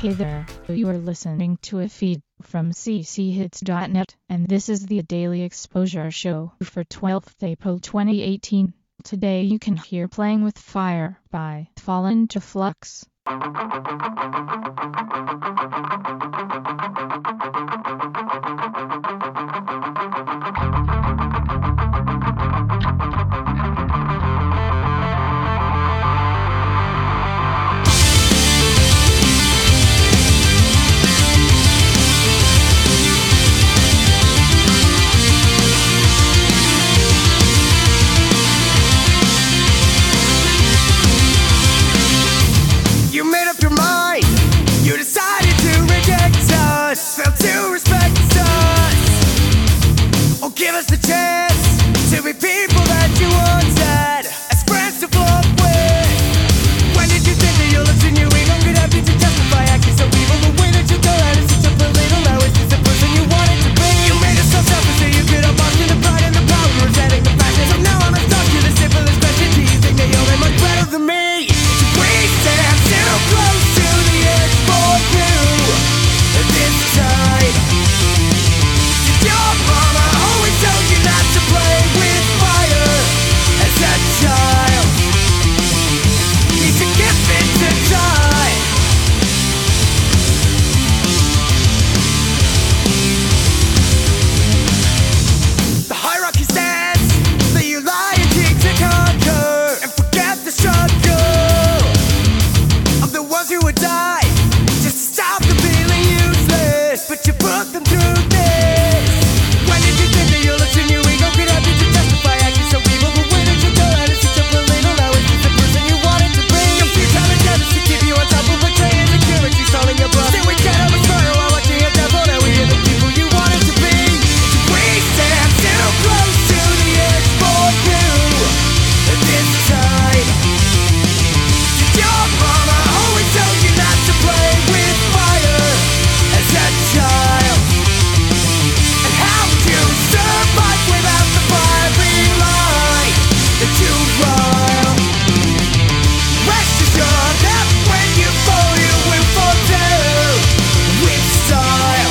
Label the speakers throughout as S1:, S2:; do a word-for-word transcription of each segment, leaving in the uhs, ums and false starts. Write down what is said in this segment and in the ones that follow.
S1: Hey there, you are listening to a feed from c c hits dot net, and this is the Daily Exposure Show for twelfth April twenty eighteen. Today you can hear Playing with Fire by Fall into Flux.
S2: You made up your mind, you decided to reject us, failed to respect us, or give us the chance to be people that you once had, as friends to float with. When did you think that your lips and your ego could have you to justify acting so evil? The way that you go out is such a belittle, now is this the person you wanted to be? You made us so selfish so you could have lost in the pride and the power of resenting the passion. So now I'm asked you the simplest question: do you think that you're that much better than me? We stand too close to the edge for you this time. Did your mama always tell you not to play with fire as a child? Need to give it to time. The hierarchy stands that you lie and seek to conquer and forget the struggle of the ones who would die just to stop them feeling useless, but you put them through this. When did you think that your lips and your ego could have you to justify acting so evil? The way that you go out is such a belittle, now is this the person you wanted to be? Your futile endeavors to keep you on top of betraying insecurity, stalling your blood. Still we can't have a fire while watching a devil, now we are the people you wanted to be. We stand too close to the edge for you this time. Did your mama always tell you not to play with fire as a child? And how would you survive without the fiery light that you run? Rest assured that when you fall, you will fall too with style.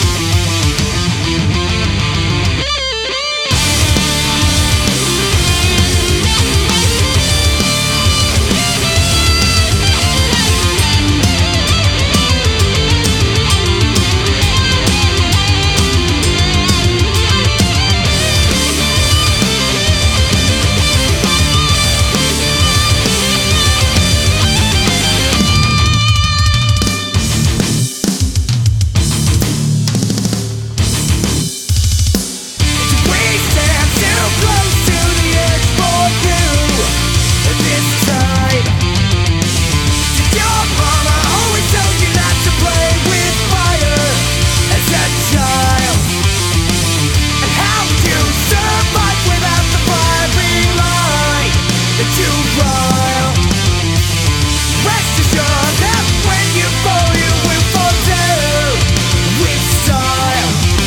S2: We stand too close to the edge for you this time. Did your mama always tell you not to play with fire as a child? And how would you survive without the fiery light that you run? Rest assured that when you fall, you will fall too with style.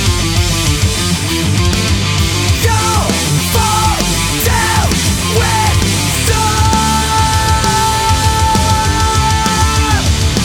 S2: Don't fall down with style.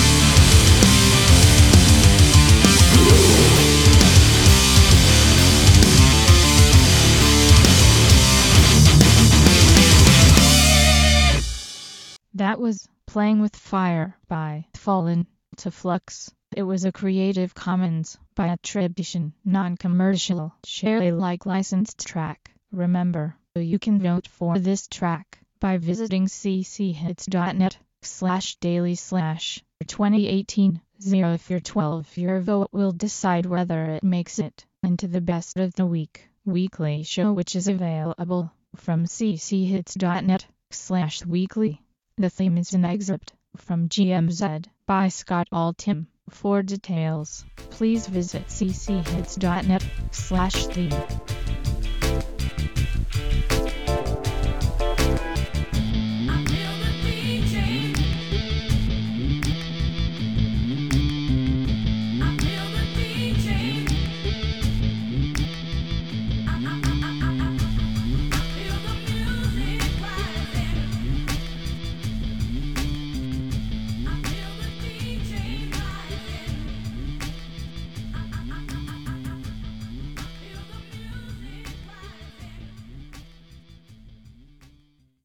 S1: That was Playing with Fire by Fall into Flux. It was a Creative Commons by attribution, non-commercial, share Alike licensed track. Remember, you can vote for this track by visiting c c hits dot net slash daily slash twenty eighteen. Zero if you're twelve, your vote will decide whether it makes it into the best of the week weekly show, which is available from c c hits dot net slash weekly. The theme is an excerpt from G M Z by Scott Altham. For details, please visit c c hits dot net slash theme.